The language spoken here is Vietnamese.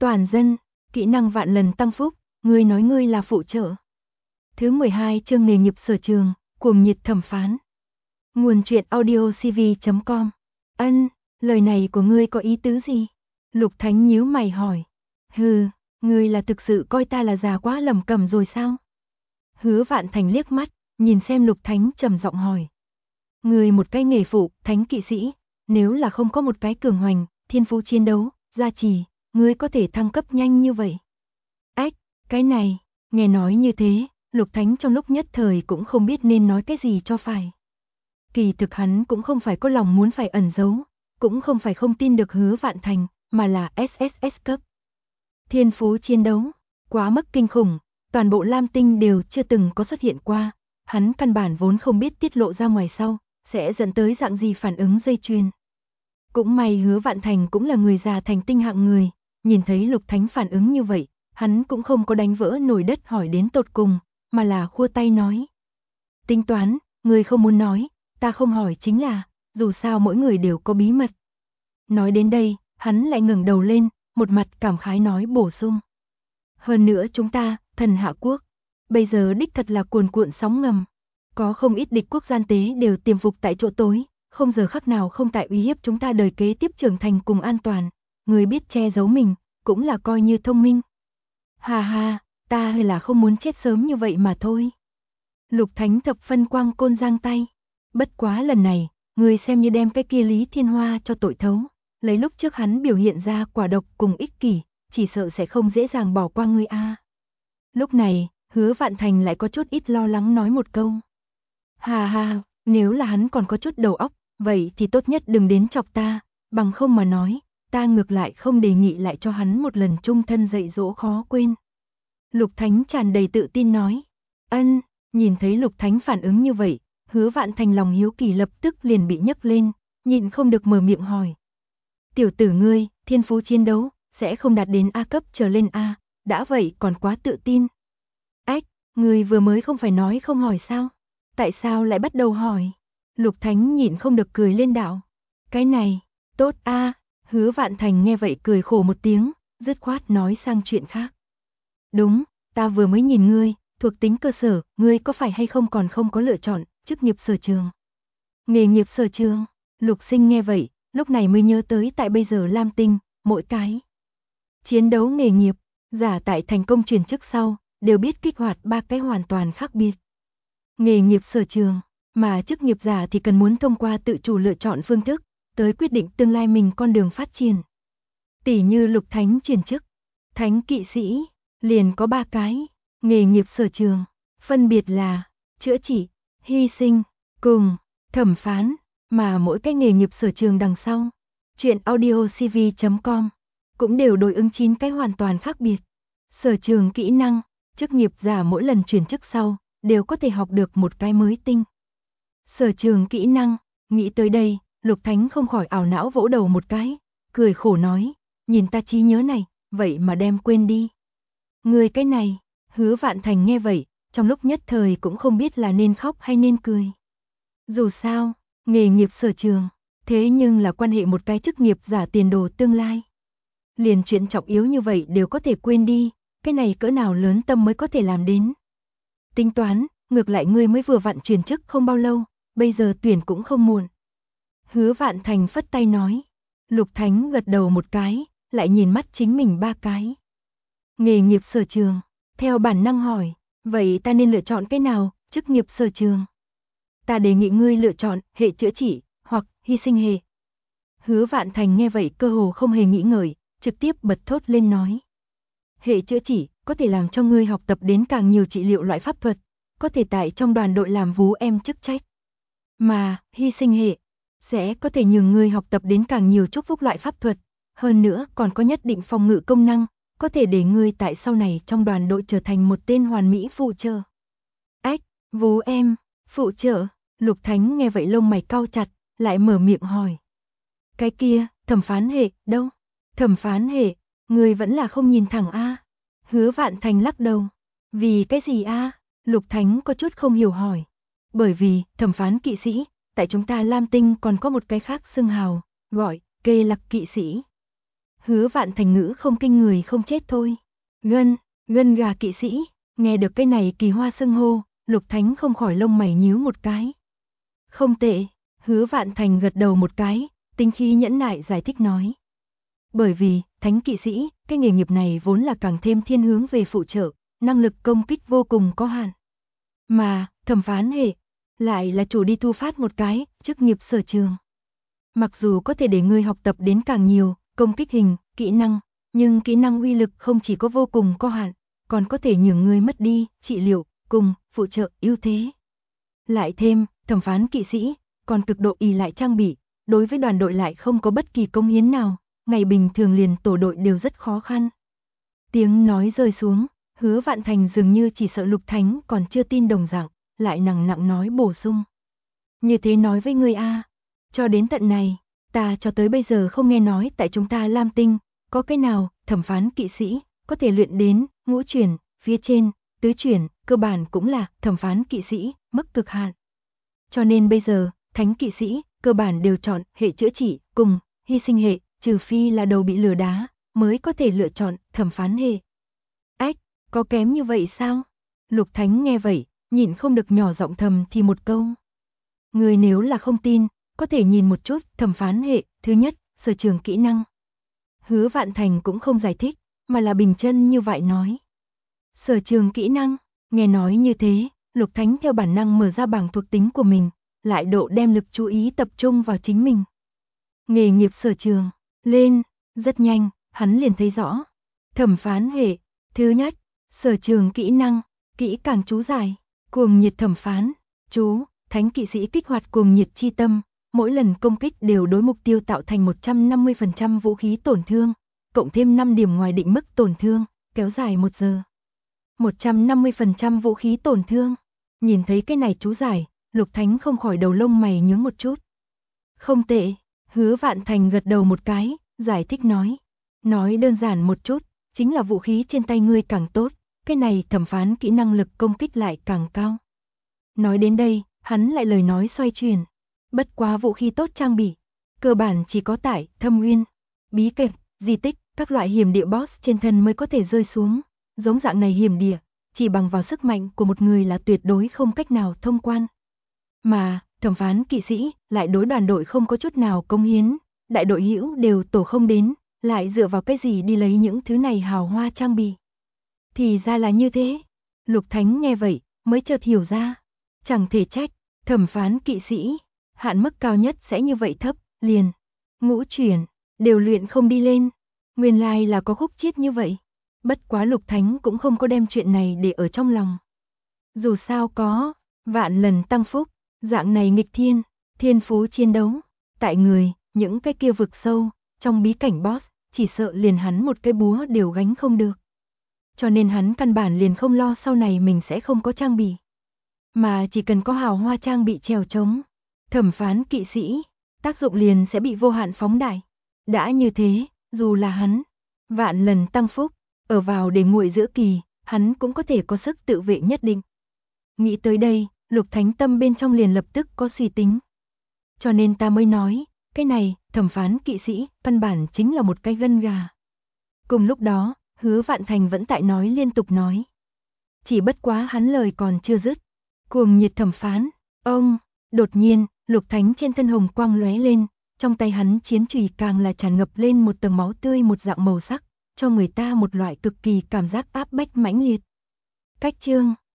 Toàn dân, kỹ năng vạn lần tăng phúc, ngươi nói ngươi là phụ trợ. Thứ 12 chương nghề nghiệp sở trường, cuồng nhiệt thẩm phán. Nguồn truyện audio cv.com. Ân, lời này của ngươi có ý tứ gì? Lục Thánh nhíu mày hỏi. Hừ, ngươi là thực sự coi ta là già quá lầm cầm rồi sao? Hứa Vạn Thành liếc mắt, nhìn xem Lục Thánh trầm giọng hỏi. Ngươi một cái nghề phụ, thánh kỵ sĩ, nếu là không có một cái cường hoành, thiên phú chiến đấu, gia trì, ngươi có thể thăng cấp nhanh như vậy? Ách, cái này, nghe nói như thế, Lục Thánh trong lúc nhất thời cũng không biết nên nói cái gì cho phải. Kỳ thực hắn cũng không phải có lòng muốn phải ẩn giấu, cũng không phải không tin được Hứa Vạn Thành, mà là SSS cấp. Thiên phú chiến đấu, quá mức kinh khủng, toàn bộ Lam Tinh đều chưa từng có xuất hiện qua, hắn căn bản vốn không biết tiết lộ ra ngoài sau, sẽ dẫn tới dạng gì phản ứng dây chuyền. Cũng may Hứa Vạn Thành cũng là người già thành tinh hạng người, nhìn thấy Lục Thánh phản ứng như vậy, hắn cũng không có đánh vỡ nồi đất hỏi đến tột cùng, mà là khua tay nói. Tính toán, người không muốn nói, ta không hỏi chính là, dù sao mỗi người đều có bí mật. Nói đến đây, hắn lại ngẩng đầu lên, một mặt cảm khái nói bổ sung. Hơn nữa chúng ta, thần hạ quốc, bây giờ đích thật là cuồn cuộn sóng ngầm. Có không ít địch quốc gian tế đều tiềm phục tại chỗ tối, không giờ khắc nào không tại uy hiếp chúng ta đời kế tiếp trưởng thành cùng an toàn. Người biết che giấu mình, cũng là coi như thông minh. Hà hà, ta hay là không muốn chết sớm như vậy mà thôi. Lục Thánh thập phân quang côn giang tay. Bất quá lần này, người xem như đem cái kia Lý Thiên Hoa cho tội thấu. Lấy lúc trước hắn biểu hiện ra quả độc cùng ích kỷ, chỉ sợ sẽ không dễ dàng bỏ qua ngươi a. Lúc này, Hứa Vạn Thành lại có chút ít lo lắng nói một câu. Hà hà, nếu là hắn còn có chút đầu óc, vậy thì tốt nhất đừng đến chọc ta, bằng không mà nói, ta ngược lại không đề nghị lại cho hắn một lần chung thân dạy dỗ khó quên. Lục Thánh tràn đầy tự tin nói. Ân, nhìn thấy Lục Thánh phản ứng như vậy, Hứa Vạn Thành lòng hiếu kỳ lập tức liền bị nhấc lên, nhịn không được mở miệng hỏi. Tiểu tử ngươi, thiên phú chiến đấu, sẽ không đạt đến A cấp trở lên A, đã vậy còn quá tự tin. Ách, ngươi vừa mới không phải nói không hỏi sao? Tại sao lại bắt đầu hỏi? Lục Thánh nhịn không được cười lên đạo. Cái này, tốt a. Hứa Vạn Thành nghe vậy cười khổ một tiếng, dứt khoát nói sang chuyện khác. Đúng, ta vừa mới nhìn ngươi, thuộc tính cơ sở, ngươi có phải hay không còn không có lựa chọn, chức nghiệp sở trường. Nghề nghiệp sở trường, Lục Sinh nghe vậy, lúc này mới nhớ tới tại bây giờ Lam Tinh, mỗi cái chiến đấu nghề nghiệp, giả tại thành công chuyển chức sau, đều biết kích hoạt ba cái hoàn toàn khác biệt. Nghề nghiệp sở trường, mà chức nghiệp giả thì cần muốn thông qua tự chủ lựa chọn phương thức, tới quyết định tương lai mình con đường phát triển. Tỷ như Lục Thánh chuyển chức, thánh kỵ sĩ, liền có ba cái, nghề nghiệp sở trường, phân biệt là chữa trị, hy sinh, cùng thẩm phán, mà mỗi cái nghề nghiệp sở trường đằng sau, truyện audio cv.com, cũng đều đối ứng 9 cái hoàn toàn khác biệt. Sở trường kỹ năng, chức nghiệp giả mỗi lần chuyển chức sau, đều có thể học được một cái mới tinh. Sở trường kỹ năng, nghĩ tới đây, Lục Thánh không khỏi ảo não vỗ đầu một cái, cười khổ nói, nhìn ta trí nhớ này, vậy mà đem quên đi. Người cái này, Hứa Vạn Thành nghe vậy, trong lúc nhất thời cũng không biết là nên khóc hay nên cười. Dù sao, nghề nghiệp sở trường, thế nhưng là quan hệ một cái chức nghiệp giả tiền đồ tương lai. Liền chuyện trọng yếu như vậy đều có thể quên đi, cái này cỡ nào lớn tâm mới có thể làm đến. Tính toán, ngược lại ngươi mới vừa vặn chuyển chức không bao lâu, bây giờ tuyển cũng không muộn. Hứa Vạn Thành phất tay nói. Lục Thánh gật đầu một cái, lại nhìn mắt chính mình ba cái. Nghề nghiệp sở trường, theo bản năng hỏi, vậy ta nên lựa chọn cái nào, chức nghiệp sở trường? Ta đề nghị ngươi lựa chọn hệ chữa trị, hoặc hy sinh hệ. Hứa Vạn Thành nghe vậy cơ hồ không hề nghĩ ngợi, trực tiếp bật thốt lên nói. Hệ chữa trị, có thể làm cho ngươi học tập đến càng nhiều trị liệu loại pháp thuật, có thể tại trong đoàn đội làm vú em chức trách. Mà, hy sinh hệ, sẽ có thể nhường ngươi học tập đến càng nhiều chúc phúc loại pháp thuật, hơn nữa còn có nhất định phòng ngự công năng, có thể để ngươi tại sau này trong đoàn đội trở thành một tên hoàn mỹ phụ trợ. Ách, vú em, phụ trợ, Lục Thánh nghe vậy lông mày cau chặt, lại mở miệng hỏi. Cái kia, thẩm phán hệ, đâu? Thẩm phán hệ, ngươi vẫn là không nhìn thẳng a. Hứa Vạn Thành lắc đầu. Vì cái gì a? Lục Thánh có chút không hiểu hỏi. Bởi vì, thẩm phán kỵ sĩ, tại chúng ta Lam Tinh còn có một cái khác xưng hào, gọi, kê lạc kỵ sĩ. Hứa Vạn Thành ngữ không kinh người không chết thôi. Gân gà kỵ sĩ, nghe được cái này kỳ hoa xưng hô, Lục Thánh không khỏi lông mày nhíu một cái. Không tệ, Hứa Vạn Thành gật đầu một cái, tinh khí nhẫn nại giải thích nói. Bởi vì, thánh kỵ sĩ, cái nghề nghiệp này vốn là càng thêm thiên hướng về phụ trợ, năng lực công kích vô cùng có hạn. Mà, thẩm phán hệ, lại là chủ đi thu phát một cái, chức nghiệp sở trường. Mặc dù có thể để ngươi học tập đến càng nhiều, công kích hình, kỹ năng, nhưng kỹ năng uy lực không chỉ có vô cùng có hạn, còn có thể nhường ngươi mất đi, trị liệu, cùng, phụ trợ, ưu thế. Lại thêm, thẩm phán kỵ sĩ, còn cực độ ỷ lại trang bị, đối với đoàn đội lại không có bất kỳ công hiến nào, ngày bình thường liền tổ đội đều rất khó khăn. Tiếng nói rơi xuống, Hứa Vạn Thành dường như chỉ sợ Lục Thánh còn chưa tin đồng dạng, lại nặng nặng nói bổ sung. Như thế nói với ngươi a, cho đến tận này, ta cho tới bây giờ không nghe nói tại chúng ta Lam Tinh, có cái nào, thẩm phán kỵ sĩ, có thể luyện đến, ngũ chuyển, phía trên, tứ chuyển, cơ bản cũng là, thẩm phán kỵ sĩ, mức cực hạn. Cho nên bây giờ, thánh kỵ sĩ, cơ bản đều chọn, hệ chữa trị, cùng, hy sinh hệ, trừ phi là đầu bị lừa đá, mới có thể lựa chọn, thẩm phán hệ. Ách, có kém như vậy sao? Lục Thánh nghe vậy, nhịn không được nhỏ giọng thầm thì một câu. Người nếu là không tin, có thể nhìn một chút, thẩm phán hệ, thứ nhất, sở trường kỹ năng. Hứa Vạn Thành cũng không giải thích, mà là bình chân như vậy nói. Sở trường kỹ năng, nghe nói như thế, Lục Thánh theo bản năng mở ra bảng thuộc tính của mình, lại độ đem lực chú ý tập trung vào chính mình. Nghề nghiệp sở trường, lên, rất nhanh, hắn liền thấy rõ. Thẩm phán hệ, thứ nhất, sở trường kỹ năng, kỹ càng chú giải, cuồng nhiệt thẩm phán, chú, thánh kỵ sĩ kích hoạt cuồng nhiệt chi tâm, mỗi lần công kích đều đối mục tiêu tạo thành 150% vũ khí tổn thương, cộng thêm 5 điểm ngoài định mức tổn thương, kéo dài 1 giờ. 150% vũ khí tổn thương. Nhìn thấy cái này chú giải, Lục Thánh không khỏi đầu lông mày nhướng một chút. Không tệ, Hứa Vạn Thành gật đầu một cái, giải thích nói. Nói đơn giản một chút, chính là vũ khí trên tay ngươi càng tốt, cái này thẩm phán kỹ năng lực công kích lại càng cao. Nói đến đây, hắn lại lời nói xoay chuyển. Bất quá vũ khí tốt trang bị, cơ bản chỉ có tại, thâm uyên, bí cảnh, di tích, các loại hiểm địa boss trên thân mới có thể rơi xuống. Giống dạng này hiểm địa, chỉ bằng vào sức mạnh của một người là tuyệt đối không cách nào thông quan. Mà, thẩm phán kỵ sĩ, lại đối đoàn đội không có chút nào công hiến, đại đội hữu đều tổ không đến, lại dựa vào cái gì đi lấy những thứ này hào hoa trang bị. Thì ra là như thế. Lục Thánh nghe vậy, mới chợt hiểu ra. Chẳng thể trách, thẩm phán kỵ sĩ, hạn mức cao nhất sẽ như vậy thấp, liền. Ngũ chuyển, đều luyện không đi lên. Nguyên lai là có khúc chiết như vậy. Bất quá Lục Thánh cũng không có đem chuyện này để ở trong lòng. Dù sao có, vạn lần tăng phúc, dạng này nghịch thiên, thiên phú chiến đấu. Tại người, những cái kia vực sâu, trong bí cảnh boss, chỉ sợ liền hắn một cái búa đều gánh không được. Cho nên hắn căn bản liền không lo sau này mình sẽ không có trang bị. Mà chỉ cần có hào hoa trang bị trèo trống, thẩm phán kỵ sĩ, tác dụng liền sẽ bị vô hạn phóng đại. Đã như thế, dù là hắn, vạn lần tăng phúc, ở vào để nguội giữa kỳ, hắn cũng có thể có sức tự vệ nhất định. Nghĩ tới đây, Lục Thánh tâm bên trong liền lập tức có suy tính. Cho nên ta mới nói, cái này, thẩm phán kỵ sĩ, căn bản chính là một cái gân gà. Cùng lúc đó, Hứa Vạn Thành vẫn tại nói liên tục nói. Chỉ bất quá hắn lời còn chưa dứt. Cuồng nhiệt thẩm phán, ông, đột nhiên, Lục Thánh trên thân hồng quang lóe lên, trong tay hắn chiến chùy càng là tràn ngập lên một tầng máu tươi một dạng màu sắc, cho người ta một loại cực kỳ cảm giác áp bách mãnh liệt. Cách chương